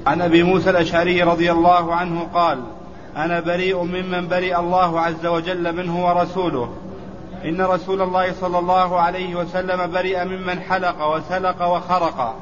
عن أبي موسى الأشعري رضي الله عنه قال: أنا بريء ممن برئ الله عز وجل منه ورسوله. إن رسول الله صلى الله عليه وسلم برئ ممن حلق وسلق وخرق.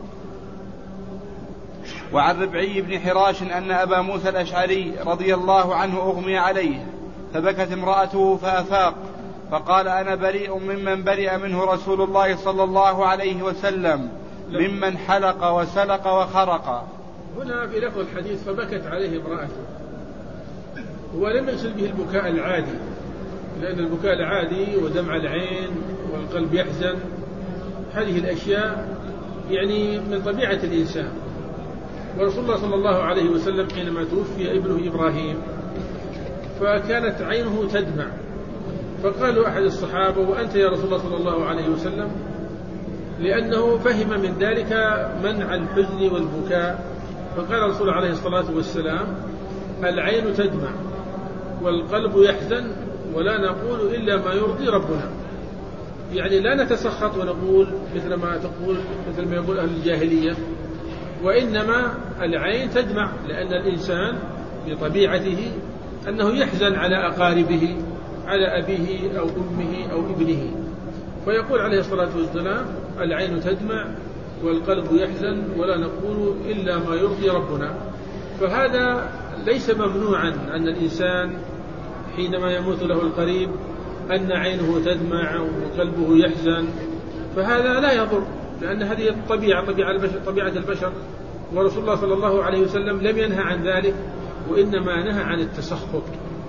وعن ربعي بن حراش أن أبا موسى الأشعري رضي الله عنه أغمي عليه فبكت امرأته فأفاق فقال: أنا بريء ممن برئ منه رسول الله صلى الله عليه وسلم ممن حلق وسلق وخرق. هنا في لفظ الحديث فبكت عليه امرأته، ولم يقصد به البكاء العادي، لأن البكاء العادي ودمع العين والقلب يحزن هذه الأشياء يعني من طبيعة الإنسان. ورسول الله صلى الله عليه وسلم حينما توفي ابنه إبراهيم فكانت عينه تدمع، فقالوا أحد الصحابة: وأنت يا رسول الله صلى الله عليه وسلم؟ لأنه فهم من ذلك منع الحزن والبكاء، فقال الرسول عليه الصلاة والسلام: العين تدمع والقلب يحزن ولا نقول إلا ما يرضي ربنا. يعني لا نتسخط ونقول مثل ما يقول أهل الجاهلية، وإنما العين تدمع، لأن الإنسان بطبيعته أنه يحزن على أقاربه، على أبيه أو أمه أو ابنه، فيقول عليه الصلاة والسلام: العين تدمع والقلب يحزن ولا نقول إلا ما يرضي ربنا. فهذا ليس ممنوعا أن الإنسان حينما يموت له القريب أن عينه تدمع وقلبه يحزن، فهذا لا يضر، لأن هذه طبيعة البشر، ورسول الله صلى الله عليه وسلم لم ينهى عن ذلك، وإنما نهى عن التسخط.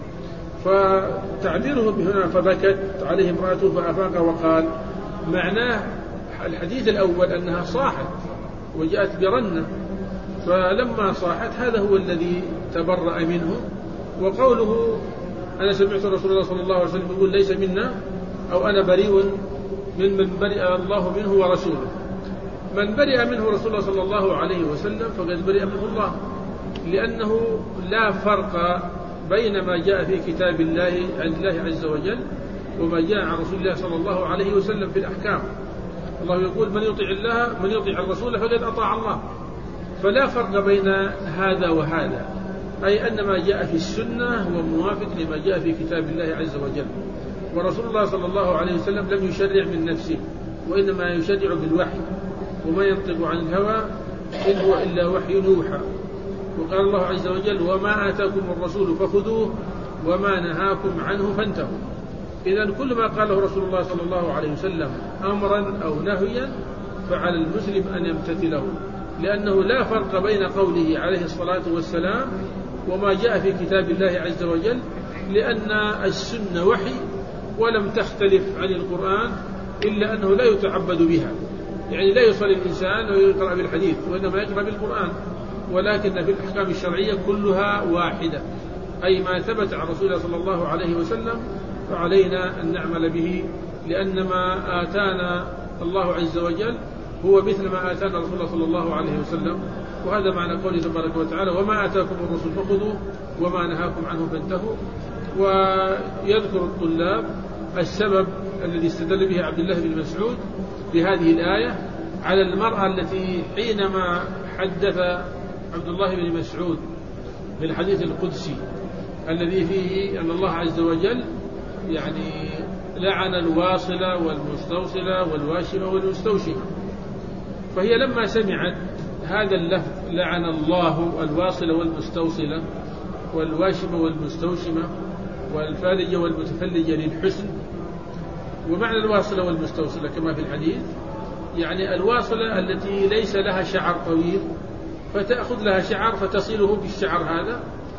فتعبيره هنا فبكت عليه امرأته فأفاق وقال، معناه الحديث الأول أنها صاحت وجاءت برنة، فلما صاحت هذا هو الذي تبرأ منه. وقوله أنا سمعت رسول الله صلى الله عليه وسلم يقول ليس منا، أو أنا بريء من برئ الله منه ورسوله. من برئ منه رسول الله صلى الله عليه وسلم فقد برئ منه الله، لأنه لا فرق بين ما جاء في كتاب الله عن الله عز وجل وما جاء عن رسول الله صلى الله عليه وسلم في الأحكام. الله يقول: من يطيع الرسول فقد أطاع الله. فلا فرق بين هذا وهذا، أي أن ما جاء في السنة هو موافق لما جاء في كتاب الله عز وجل. ورسول الله صلى الله عليه وسلم لم يشرع من نفسه، وإنما يشرع بالوحي، وما ينطق عن الهوى إن هو إلا وحي يوحى. وقال الله عز وجل: وما آتاكم الرسول فخذوه وما نهاكم عنه فانتهوا. إذن كل ما قاله رسول الله صلى الله عليه وسلم أمرا أو نهيا فعلى المسلم أن يمتثله، لأنه لا فرق بين قوله عليه الصلاة والسلام وما جاء في كتاب الله عز وجل، لأن السنة وحي ولم تختلف عن القرآن، إلا أنه لا يتعبد بها. يعني لا يصلي الإنسان ويقرأ بالحديث، وإنما يقرأ بالقرآن، ولكن في الأحكام الشرعية كلها واحدة، أي ما ثبت عن رسول الله صلى الله عليه وسلم فعلينا أن نعمل به، لأن ما آتانا الله عز وجل هو مثل ما آتانا رسول الله صلى الله عليه وسلم. وهذا معنى قوله تبارك وتعالى: وما آتاكم الرسول فخذوه وما نهاكم عنه فانتهوا. ويذكر الطلاب السبب الذي استدل به عبد الله بن مسعود بهذه الآية على المرأة التي حينما حدث عبد الله بن مسعود بالحديث القدسي الذي فيه أن الله عز وجل يعني لعن الواصلة والمستوصلة والواشمة والمستوشمة، فهي لما سمعت هذا اللفظ لعن الله الواصلة والمستوصلة والواشمة والمستوشمة والفالجة والمتفلجة للحسن، ومعنى الواصلة والمستوصلة كما في الحديث يعني الواصلة التي ليس لها شعر طويل فتأخذ لها شعر فتصله بالشعر هذا،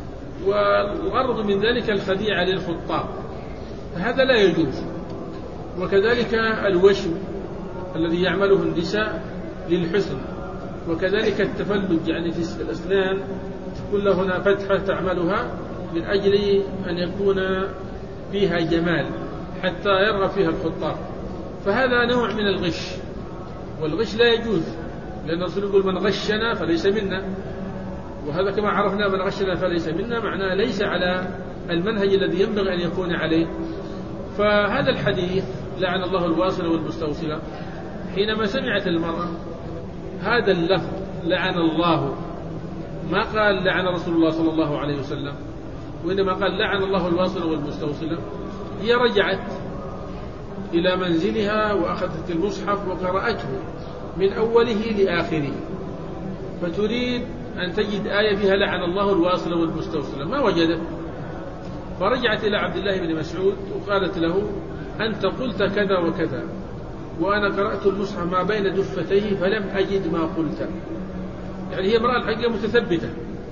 والغرض من ذلك الخديعة للخطاب، هذا لا يجوز. وكذلك الوشم الذي يعمله النساء للحسن، وكذلك التفلج يعني في الأسنان تكون له هنا فتحة تعملها من أجل أن يكون فيها جمال حتى يرغب فيها الخطاب، فهذا نوع من الغش، والغش لا يجوز، لأن الرسول يقول: من غشنا فليس منا. وهذا كما عرفنا من غشنا فليس منا معناه ليس على المنهج الذي ينبغي أن يكون عليه. فهذا الحديث لعن الله الواصلة والمستوصلة، حينما سمعت المرأة هذا اللفظ لعن الله ما قال لعن رسول الله صلى الله عليه وسلم، وإنما قال لعن الله الواصل والمستوصل. هي رجعت إلى منزلها وأخذت المصحف وقرأته من أوله لآخره، فتريد أن تجد آية فيها لعن الله الواصل والمستوصل، ما وجدت، فرجعت إلى عبد الله بن مسعود وقالت له: أنت قلت كذا وكذا، وأنا قرأت المصحف ما بين دفتيه فلم أجد ما قلت. يعني هي امرأة الحقيقة متثبتة،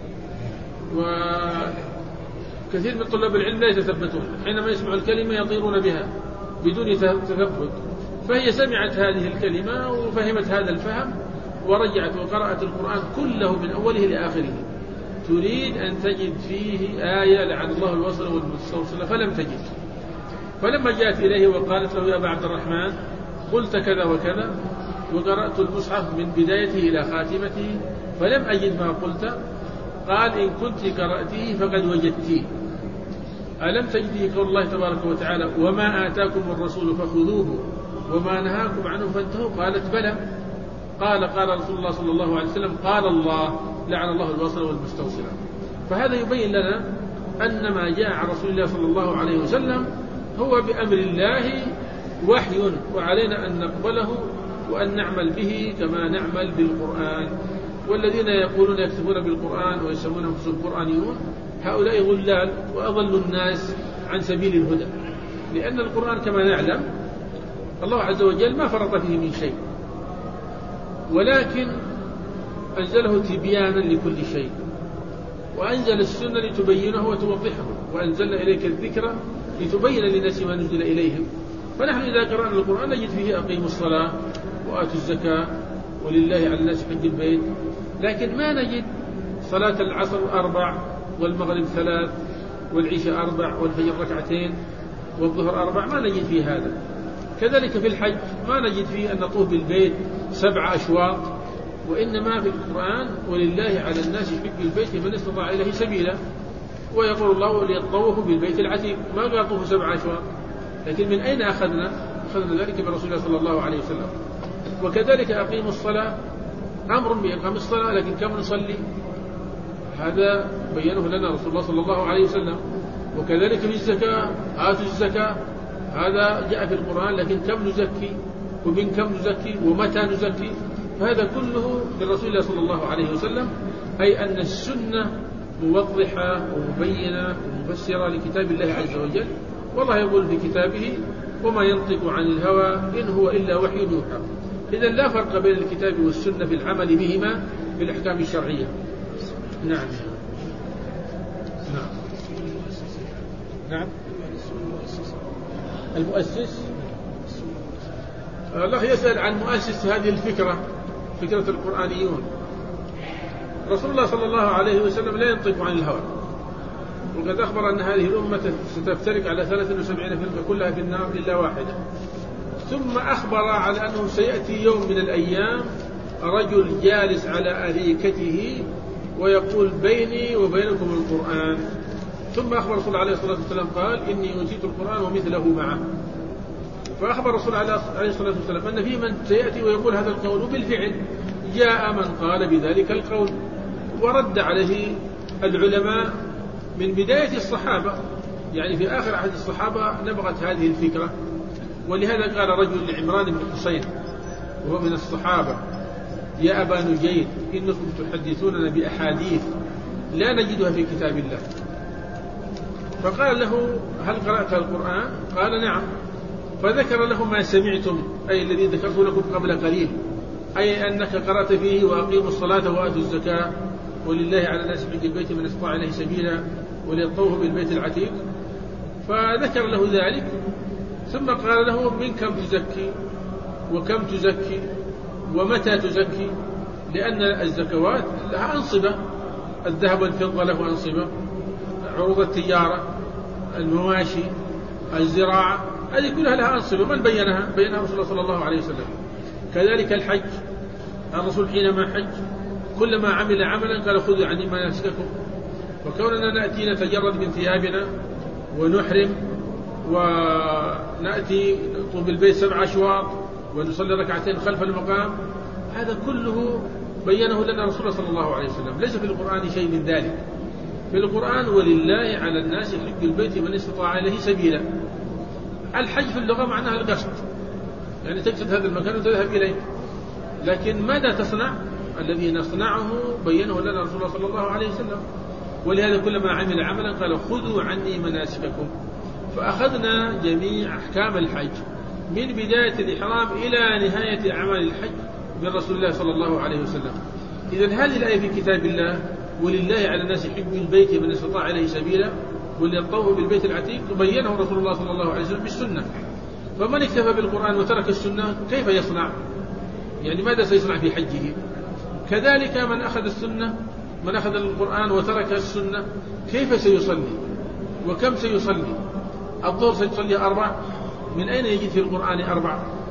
وكثير من طلاب العلم لا يتثبتون، حينما يسمعوا الكلمة يطيرون بها بدون تثبت. فهي سمعت هذه الكلمة وفهمت هذا الفهم، ورجعت وقرأت القرآن كله من أوله لآخره، تريد أن تجد فيه آية لعن الله الوصل والمستوصل، فلم تجد. فلما جاءت إليه وقالت له: يا أبا عبد الرحمن، قلت كذا وكذا، وقرأت المصحف من بدايته إلى خاتمته فلم أجد ما قلت، قال: إن كنت قرأتيه فقد وجدتيه. ألم تجدي قول الله تبارك وتعالى: وما آتاكم الرسول فخذوه وما نهاكم عنه فانتهوا؟ قالت: بلى. قال رسول الله صلى الله عليه وسلم: قال الله لعن الله الواصل والمستوصل. فهذا يبين لنا أن ما جاء عن رسول الله صلى الله عليه وسلم هو بأمر الله وحي، وعلينا أن نقبله وأن نعمل به كما نعمل بالقرآن. والذين يقولون يكتبون بالقرآن ويسمون أنفسهم قرآنيون هؤلاء غلال وأضلوا الناس عن سبيل الهدى، لأن القرآن كما نعلم الله عز وجل ما فرط فيه من شيء، ولكن أنزله تبيانا لكل شيء، وأنزل السنة لتبينه وتوضحه، وأنزلنا إليك الذكر لتبين للناس ما نزل إليهم. فنحن إذا قرأنا القرآن نجد فيه: أقيموا الصلاة وآتوا الزكاة ولله على الناس حج البيت، لكن ما نجد صلاة العصر 4 والمغرب 3 والعشاء 4 والفجر 2 والظهر 4، ما نجد فيه هذا. كذلك في الحج ما نجد فيه أن نطوف بالبيت 7 أشواط، وإنما في القرآن: ولله على الناس حج البيت من استطاع إليه سبيلا، ويقول الله: ليطوفوا بالبيت العتيق، ما قال طوفوا 7 أشواط. لكن من أين أخذنا ذلك من رسول الله صلى الله عليه وسلم. وكذلك أقيموا الصلاة، أمر بإقام الصلاة، لكن كم نصلي؟ هذا بينه لنا رسول الله صلى الله عليه وسلم. وكذلك في الزكاة: آتوا الزكاة، هذا جاء في القرآن، لكن كم نزكي ومن كم نزكي ومتى نزكي؟ فهذا كله من رسول الله صلى الله عليه وسلم، أي أن السنة موضحة ومبينة ومفسرة لكتاب الله عز وجل. والله يقول في كتابه: وما ينطق عن الهوى إن هو إلا وحي يوحى. إذن لا فرق بين الكتاب والسنة في العمل بهما في الأحكام الشرعية. نعم. المؤسس الله يسأل عن مؤسس هذه الفكرة، فكرة القرآنيون. رسول الله صلى الله عليه وسلم لا ينطق عن الهوى، وقد أخبر أن هذه الأمة ستفترق على 73 فرقة كلها في النار إلا واحدة. ثم أخبر على أنه سيأتي يوم من الأيام رجل جالس على أريكته ويقول: بيني وبينكم القرآن. ثم أخبر رسول الله عليه الصلاة والسلام قال: إني أوتيت القرآن ومثله معه. فأخبر رسول الله عليه الصلاة والسلام أن في من سيأتي ويقول هذا القول، وبالفعل جاء من قال بذلك القول، ورد عليه العلماء من بداية الصحابة، يعني في آخر عهد الصحابة نبغت هذه الفكرة. ولهذا قال رجل لعمران بن حسين وهو من الصحابة: يا أبا نجيد، إنكم تحدثوننا بأحاديث لا نجدها في كتاب الله. فقال له: هل قرأت القرآن؟ قال: نعم. فذكر له ما سمعتم، أي الذي ذكرت لكم قبل قليل، أي أنك قرأت فيه: وأقيموا الصلاة وآتوا الزكاة ولله على الناس حج البيت من استطاع إليه سبيلا وليطوفوا بالبيت العتيق. فذكر له ذلك، ثم قال له: من كم تزكي وكم تزكي ومتى تزكي؟ لأن الزكوات لها أنصبة، الذهب والفضة له أنصبة، عروض التجارة، المواشي، الزراعة، هذه كلها لها أنصبة. من بينها؟ بينها رسول الله صلى الله عليه وسلم. كذلك الحج، الرسول حينما حج كلما عمل عملا قال: خذوا عني مناسككم. وكوننا نأتي نتجرد من ثيابنا ونحرم ونأتي نطوف بالبيت 7 أشواط ونصلي 2 خلف المقام، هذا كله بينه لنا رسول الله صلى الله عليه وسلم. ليس في القرآن شيء من ذلك. في القرآن ولله على الناس حج البيت من استطاع إليه سبيلا. الحج في اللغة معناها القصد، يعني تقصد هذا المكان وتذهب إليه، لكن ماذا تصنع؟ الذي نصنعه بينه لنا رسول الله صلى الله عليه وسلم. ولهذا كلما عمل عملا قال خذوا عني مناسككم، فأخذنا جميع أحكام الحج من بداية الإحرام إلى نهاية أعمال الحج من رسول الله صلى الله عليه وسلم. إذن هذه الآية في كتاب الله ولله على الناس حج البيت من استطاع إليه سبيلا وليطوفوا بالبيت العتيق بينه رسول الله صلى الله عليه وسلم بالسنة. فمن اكتفى بالقرآن وترك السنة كيف يصنع؟ يعني ماذا سيصنع في حجه؟ كذلك من أخذ السنة، من أخذ القرآن وترك السنة كيف سيصلي؟ وكم سيصلي؟ الظهر سيصلي 4، من أين يجد في القرآن 4؟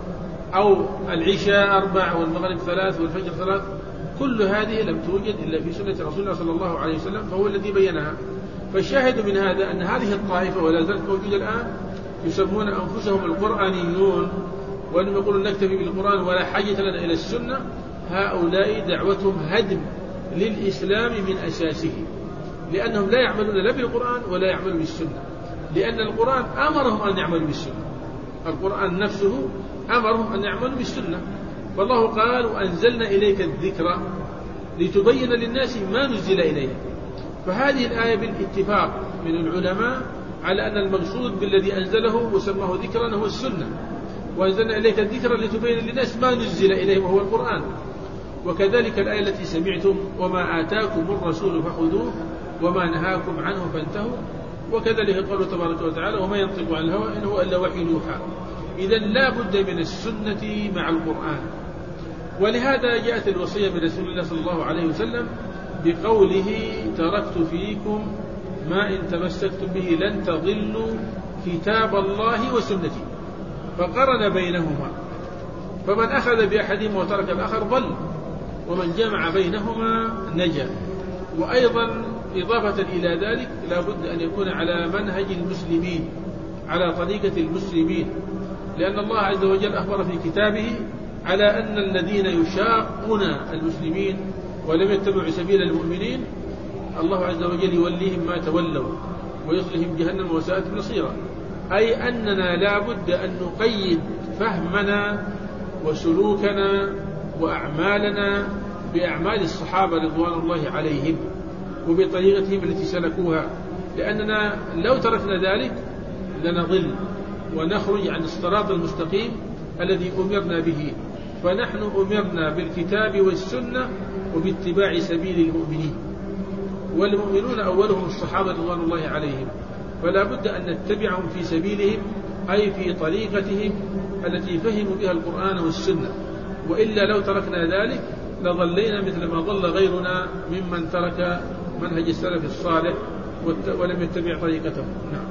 أو العشاء 4 والمغرب 3 والفجر 3؟ كل هذه لم توجد إلا في سنة رسول الله صلى الله عليه وسلم، فهو الذي بينها. فالشاهد من هذا أن هذه الطائفة ولا زالت موجودة الآن يسمون أنفسهم القرآنيون، وأنهم يقولون نكتفي بالقرآن ولا حاجة لنا إلى السنة. هؤلاء دعوتهم هدم للإسلام من أساسه، لأنهم لا يعملون لا بالقرآن ولا يعملون بالسنة، لأن القرآن أمرهم أن يعملوا بالسنة. القرآن نفسه أمرهم أن يعملوا بالسنة. فالله قال وأنزلنا إليك الذكر لتبين للناس ما نزل إليه. فهذه الآية بالاتفاق من العلماء على أن المقصود بالذي أنزله وسماه ذكرا هو السنة، وأنزلنا إليك الذكر لتبين للناس ما نزل إليه وهو القرآن. وكذلك الآية التي سمعتم وما آتاكم الرسول فخذوه وما نهاكم عنه فانتهوا. وكذلك قوله تبارك وتعالى وما ينطق عن الهوى إن هو إلا وحي يوحى. إذن لا بد من السنة مع القرآن. ولهذا جاءت الوصية من رسول الله صلى الله عليه وسلم بقوله تركت فيكم ما إن تمسكتم به لن تضلوا كتاب الله وسنتي، فقرن بينهما، فمن أخذ بأحدهما وترك الآخر ضل، ومن جمع بينهما نجا. وأيضا إضافة إلى ذلك لا بد أن يكون على منهج المسلمين، على طريقة المسلمين، لأن الله عز وجل أخبر في كتابه على أن الذين يشاقون المسلمين ولم يتبعوا سبيل المؤمنين الله عز وجل يوليهم ما تولوا ويصلهم جهنم وساءت مصيرا. أي أننا لا بد أن نقيد فهمنا وسلوكنا وأعمالنا بأعمال الصحابة رضوان الله عليهم وبطريقتهم التي سلكوها، لأننا لو تركنا ذلك لنضل ونخرج عن الصراط المستقيم الذي أمرنا به. فنحن أمرنا بالكتاب والسنة وباتباع سبيل المؤمنين، والمؤمنون أولهم الصحابة رضوان الله عليهم، فلا بد أن نتبعهم في سبيلهم أي في طريقتهم التي فهموا بها القرآن والسنة. وإلا لو تركنا ذلك لضلينا مثل ما ضل غيرنا ممن ترك منهج السلف الصالح ولم يتبع طريقتهم. نعم.